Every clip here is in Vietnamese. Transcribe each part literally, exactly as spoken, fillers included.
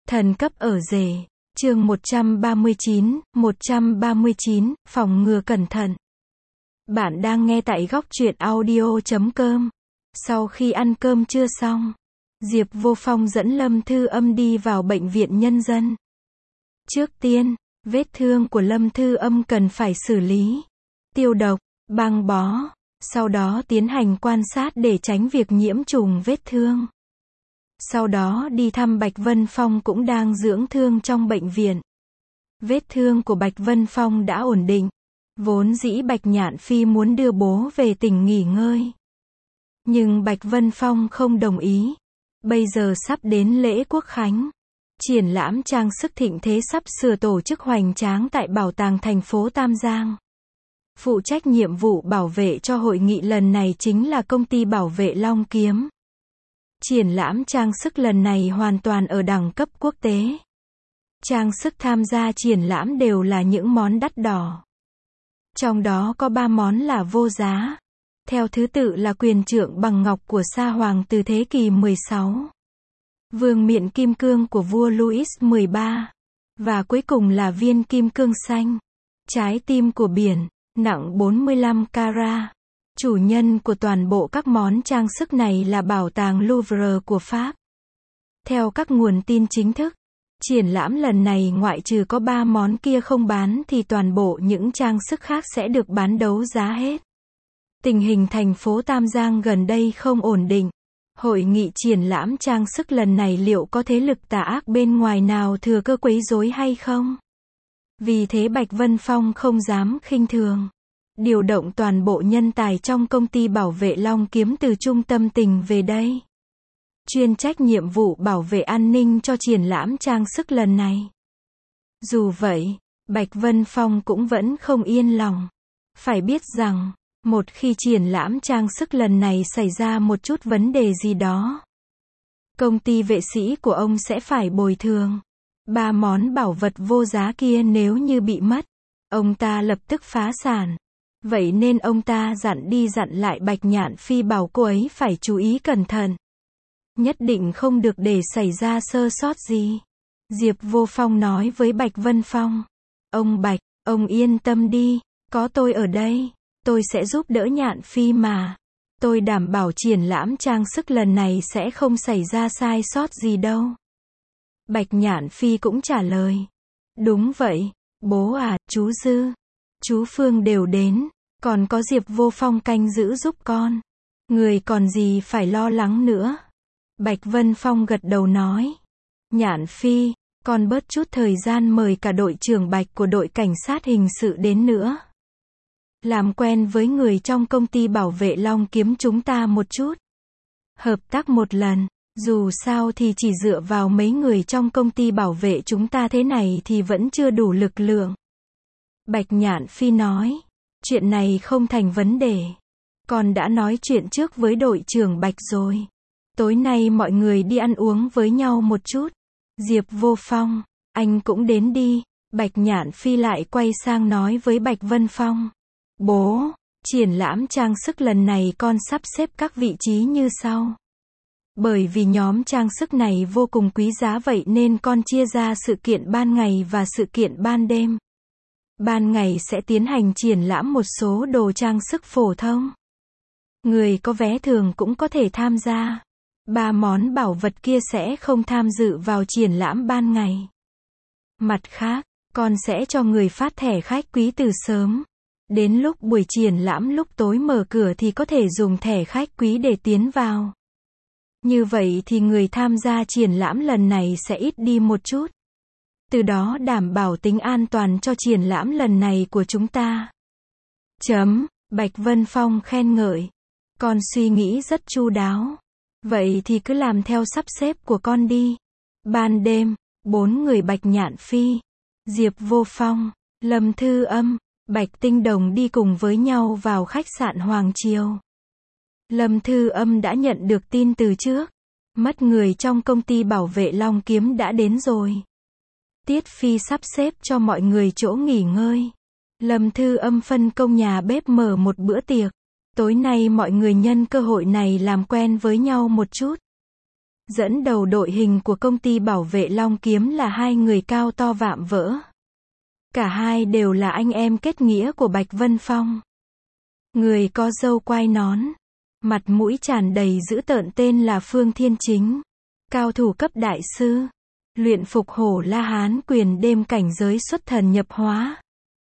Thần cấp ở rể. Chương một trăm ba mươi chín, một trăm ba mươi chín, phòng ngừa cẩn thận. Bạn đang nghe tại góc truyện audio chấm com. Sau khi ăn cơm trưa xong, Diệp Vô Phong dẫn Lâm Thư Âm đi vào bệnh viện nhân dân. Trước tiên, vết thương của Lâm Thư Âm cần phải xử lý, tiêu độc, băng bó, sau đó tiến hành quan sát để tránh việc nhiễm trùng vết thương. Sau đó đi thăm Bạch Vân Phong cũng đang dưỡng thương trong bệnh viện. Vết thương của Bạch Vân Phong đã ổn định. Vốn dĩ Bạch Nhạn Phi muốn đưa bố về tỉnh nghỉ ngơi. Nhưng Bạch Vân Phong không đồng ý. Bây giờ sắp đến lễ Quốc Khánh. Triển lãm trang sức thịnh thế sắp sửa tổ chức hoành tráng tại bảo tàng thành phố Tam Giang. Phụ trách nhiệm vụ bảo vệ cho hội nghị lần này chính là công ty bảo vệ Long Kiếm. Triển lãm trang sức lần này hoàn toàn ở đẳng cấp quốc tế. Trang sức tham gia triển lãm đều là những món đắt đỏ. Trong đó có ba món là vô giá. Theo thứ tự là quyền trượng bằng ngọc của Sa Hoàng từ thế kỷ mười sáu. Vương miện kim cương của vua Louis mười ba. Và cuối cùng là viên kim cương xanh. Trái tim của biển, nặng bốn mươi lăm carat. Chủ nhân của toàn bộ các món trang sức này là bảo tàng Louvre của Pháp. Theo các nguồn tin chính thức, triển lãm lần này ngoại trừ có ba món kia không bán thì toàn bộ những trang sức khác sẽ được bán đấu giá hết. Tình hình thành phố Tam Giang gần đây không ổn định. Hội nghị triển lãm trang sức lần này liệu có thế lực tà ác bên ngoài nào thừa cơ quấy rối hay không? Vì thế Bạch Vân Phong không dám khinh thường. Điều động toàn bộ nhân tài trong công ty bảo vệ Long Kiếm từ trung tâm tỉnh về đây. Chuyên trách nhiệm vụ bảo vệ an ninh cho triển lãm trang sức lần này. Dù vậy, Bạch Vân Phong cũng vẫn không yên lòng. Phải biết rằng, một khi triển lãm trang sức lần này xảy ra một chút vấn đề gì đó, công ty vệ sĩ của ông sẽ phải bồi thường. Ba món bảo vật vô giá kia nếu như bị mất, ông ta lập tức phá sản. Vậy nên ông ta dặn đi dặn lại Bạch Nhạn Phi bảo cô ấy phải chú ý cẩn thận. Nhất định không được để xảy ra sơ sót gì. Diệp Vô Phong nói với Bạch Vân Phong. Ông Bạch, ông yên tâm đi, có tôi ở đây, tôi sẽ giúp đỡ Nhạn Phi mà. Tôi đảm bảo triển lãm trang sức lần này sẽ không xảy ra sai sót gì đâu. Bạch Nhạn Phi cũng trả lời. Đúng vậy, bố à, chú Dư, chú Phương đều đến, còn có Diệp Vô Phong canh giữ giúp con. Người còn gì phải lo lắng nữa. Bạch Vân Phong gật đầu nói. Nhạn Phi, con bớt chút thời gian mời cả đội trưởng Bạch của đội cảnh sát hình sự đến nữa. Làm quen với người trong công ty bảo vệ Long Kiếm chúng ta một chút. Hợp tác một lần, dù sao thì chỉ dựa vào mấy người trong công ty bảo vệ chúng ta thế này thì vẫn chưa đủ lực lượng. Bạch Nhạn Phi nói. Chuyện này không thành vấn đề. Con đã nói chuyện trước với đội trưởng Bạch rồi. Tối nay mọi người đi ăn uống với nhau một chút. Diệp Vô Phong, anh cũng đến đi. Bạch Nhạn Phi lại quay sang nói với Bạch Vân Phong. Bố, triển lãm trang sức lần này con sắp xếp các vị trí như sau. Bởi vì nhóm trang sức này vô cùng quý giá vậy nên con chia ra sự kiện ban ngày và sự kiện ban đêm. Ban ngày sẽ tiến hành triển lãm một số đồ trang sức phổ thông. Người có vé thường cũng có thể tham gia. Ba món bảo vật kia sẽ không tham dự vào triển lãm ban ngày. Mặt khác, con sẽ cho người phát thẻ khách quý từ sớm. Đến lúc buổi triển lãm lúc tối mở cửa thì có thể dùng thẻ khách quý để tiến vào. Như vậy thì người tham gia triển lãm lần này sẽ ít đi một chút. Từ đó đảm bảo tính an toàn cho triển lãm lần này của chúng ta. Chấm, Bạch Vân Phong khen ngợi. Con suy nghĩ rất chu đáo. Vậy thì cứ làm theo sắp xếp của con đi. Ban đêm, bốn người Bạch Nhạn Phi, Diệp Vô Phong, Lâm Thư Âm, Bạch Tinh Đồng đi cùng với nhau vào khách sạn Hoàng Triều. Lâm Thư Âm đã nhận được tin từ trước. Mất người trong công ty bảo vệ Long Kiếm đã đến rồi. Tiết Phi sắp xếp cho mọi người chỗ nghỉ ngơi. Lâm Thư Âm phân công nhà bếp mở một bữa tiệc. Tối nay mọi người nhân cơ hội này làm quen với nhau một chút. Dẫn đầu đội hình của công ty bảo vệ Long Kiếm là hai người cao to vạm vỡ. Cả hai đều là anh em kết nghĩa của Bạch Vân Phong. Người có râu quai nón, mặt mũi tràn đầy dữ tợn tên là Phương Thiên Chính. Cao thủ cấp đại sư, luyện phục hổ La Hán quyền đêm cảnh giới xuất thần nhập hóa.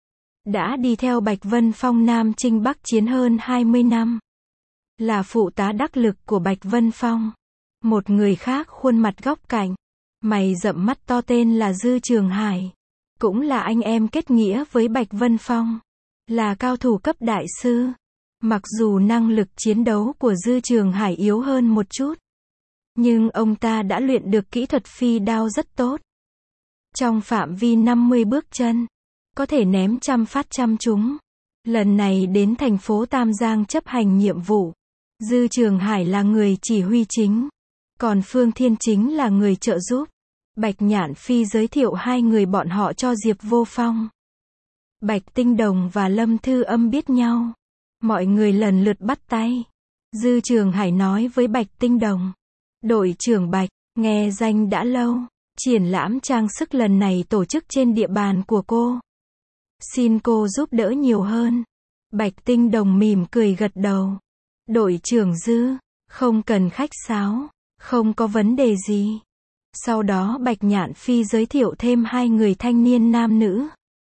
Đã đi theo Bạch Vân Phong Nam Chinh Bắc Chiến hơn hai mươi năm. Là phụ tá đắc lực của Bạch Vân Phong. Một người khác khuôn mặt góc cạnh, mày rậm mắt to tên là Dư Trường Hải. Cũng là anh em kết nghĩa với Bạch Vân Phong. Là cao thủ cấp đại sư. Mặc dù năng lực chiến đấu của Dư Trường Hải yếu hơn một chút, nhưng ông ta đã luyện được kỹ thuật phi đao rất tốt. Trong phạm vi năm mươi bước chân, có thể ném trăm phát trăm trúng. Lần này đến thành phố Tam Giang chấp hành nhiệm vụ, Dư Trường Hải là người chỉ huy chính, còn Phương Thiên Chính là người trợ giúp. Bạch Nhạn Phi giới thiệu hai người bọn họ cho Diệp Vô Phong. Bạch Tinh Đồng và Lâm Thư Âm biết nhau. Mọi người lần lượt bắt tay. Dư Trường Hải nói với Bạch Tinh Đồng: đội trưởng Bạch, nghe danh đã lâu. Triển lãm trang sức lần này tổ chức trên địa bàn của cô. Xin cô giúp đỡ nhiều hơn. Bạch Tinh Đồng mỉm cười gật đầu. Đội trưởng Dư, không cần khách sáo, không có vấn đề gì. Sau đó Bạch Nhạn Phi giới thiệu thêm hai người thanh niên nam nữ.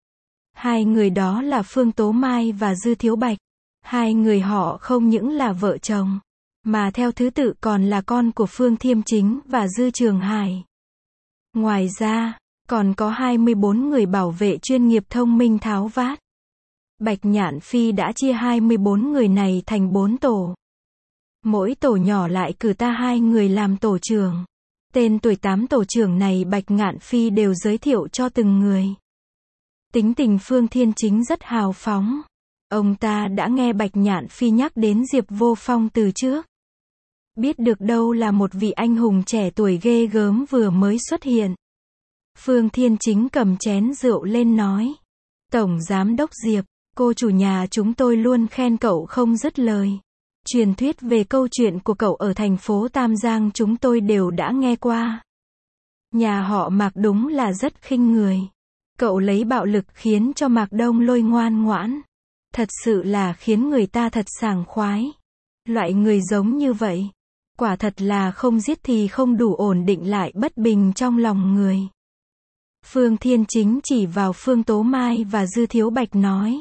Hai người đó là Phương Tố Mai và Dư Thiếu Bạch. Hai người họ không những là vợ chồng, mà theo thứ tự còn là con của Phương Thiêm Chính và Dư Trường Hải. Ngoài ra, còn có hai mươi bốn người bảo vệ chuyên nghiệp thông minh tháo vát. Bạch Nhạn Phi đã chia hai mươi bốn người này thành bốn tổ. Mỗi tổ nhỏ lại cử ta hai người làm tổ trưởng. Tên tuổi tám tổ trưởng này Bạch Nhạn Phi đều giới thiệu cho từng người. Tính tình Phương Thiên Chính rất hào phóng. Ông ta đã nghe Bạch Nhạn Phi nhắc đến Diệp Vô Phong từ trước. Biết được đâu là một vị anh hùng trẻ tuổi ghê gớm vừa mới xuất hiện. Phương Thiên Chính cầm chén rượu lên nói: Tổng Giám Đốc Diệp, cô chủ nhà chúng tôi luôn khen cậu không dứt lời. Truyền thuyết về câu chuyện của cậu ở thành phố Tam Giang chúng tôi đều đã nghe qua. Nhà họ Mạc đúng là rất khinh người. Cậu lấy bạo lực khiến cho Mạc Đông Lôi ngoan ngoãn. Thật sự là khiến người ta thật sảng khoái. Loại người giống như vậy, quả thật là không giết thì không đủ ổn định lại bất bình trong lòng người. Phương Thiên Chính chỉ vào Phương Tố Mai và Dư Thiếu Bạch nói: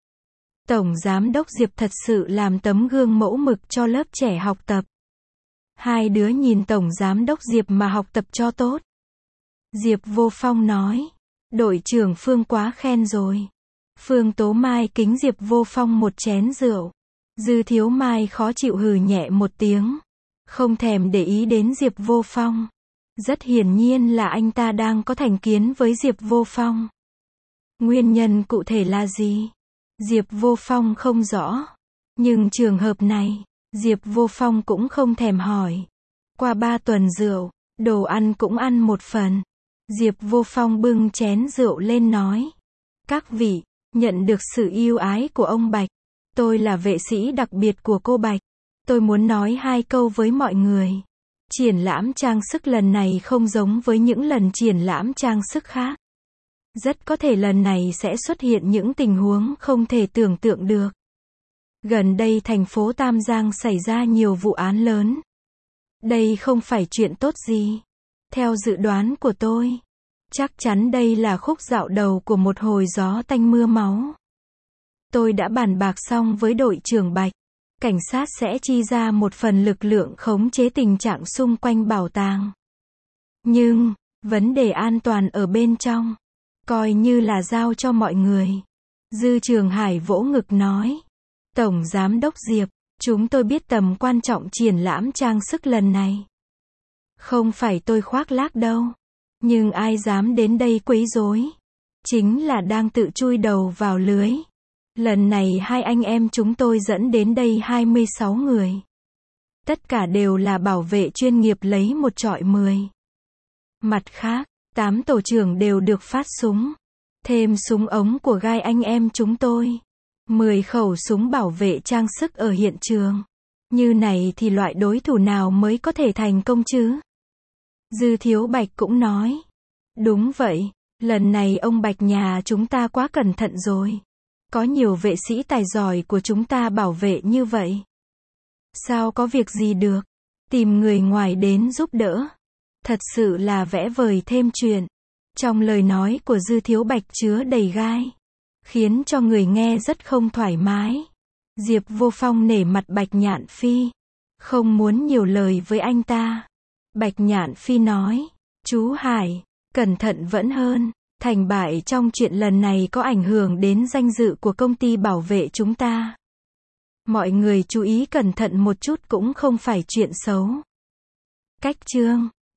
Tổng Giám Đốc Diệp thật sự làm tấm gương mẫu mực cho lớp trẻ học tập. Hai đứa nhìn Tổng Giám Đốc Diệp mà học tập cho tốt. Diệp Vô Phong nói: Đội trưởng Phương quá khen rồi. Phương Tố Mai kính Diệp Vô Phong một chén rượu. Dư Thiếu Mai khó chịu hừ nhẹ một tiếng, không thèm để ý đến Diệp Vô Phong. Rất hiển nhiên là anh ta đang có thành kiến với Diệp Vô Phong. Nguyên nhân cụ thể là gì? Diệp Vô Phong không rõ. Nhưng trường hợp này, Diệp Vô Phong cũng không thèm hỏi. Qua ba tuần rượu, đồ ăn cũng ăn một phần. Diệp Vô Phong bưng chén rượu lên nói: Các vị, nhận được sự yêu ái của ông Bạch, tôi là vệ sĩ đặc biệt của cô Bạch. Tôi muốn nói hai câu với mọi người. Triển lãm trang sức lần này không giống với những lần triển lãm trang sức khác. Rất có thể lần này sẽ xuất hiện những tình huống không thể tưởng tượng được. Gần đây thành phố Tam Giang xảy ra nhiều vụ án lớn. Đây không phải chuyện tốt gì. Theo dự đoán của tôi, chắc chắn đây là khúc dạo đầu của một hồi gió tanh mưa máu. Tôi đã bàn bạc xong với đội trưởng Bạch. Cảnh sát sẽ chi ra một phần lực lượng khống chế tình trạng xung quanh bảo tàng. Nhưng, vấn đề an toàn ở bên trong, coi như là giao cho mọi người. Dư Trường Hải vỗ ngực nói: Tổng Giám Đốc Diệp, chúng tôi biết tầm quan trọng triển lãm trang sức lần này. Không phải tôi khoác lác đâu. Nhưng ai dám đến đây quấy rối, chính là đang tự chui đầu vào lưới. Lần này hai anh em chúng tôi dẫn đến đây hai mươi sáu người. Tất cả đều là bảo vệ chuyên nghiệp lấy một trọi mười. Mặt khác, tám tổ trưởng đều được phát súng. Thêm súng ống của gai anh em chúng tôi. mười khẩu súng bảo vệ trang sức ở hiện trường. Như này thì loại đối thủ nào mới có thể thành công chứ? Dư Thiếu Bạch cũng nói. Đúng vậy, lần này ông Bạch nhà chúng ta quá cẩn thận rồi. Có nhiều vệ sĩ tài giỏi của chúng ta bảo vệ như vậy. Sao có việc gì được? Tìm người ngoài đến giúp đỡ. Thật sự là vẽ vời thêm chuyện. Trong lời nói của Dư Thiếu Bạch chứa đầy gai, khiến cho người nghe rất không thoải mái. Diệp Vô Phong nể mặt Bạch Nhạn Phi, không muốn nhiều lời với anh ta. Bạch Nhạn Phi nói, chú Hải, cẩn thận vẫn hơn. Thành bại trong chuyện lần này có ảnh hưởng đến danh dự của công ty bảo vệ chúng ta. Mọi người chú ý cẩn thận một chút cũng không phải chuyện xấu. Cách chương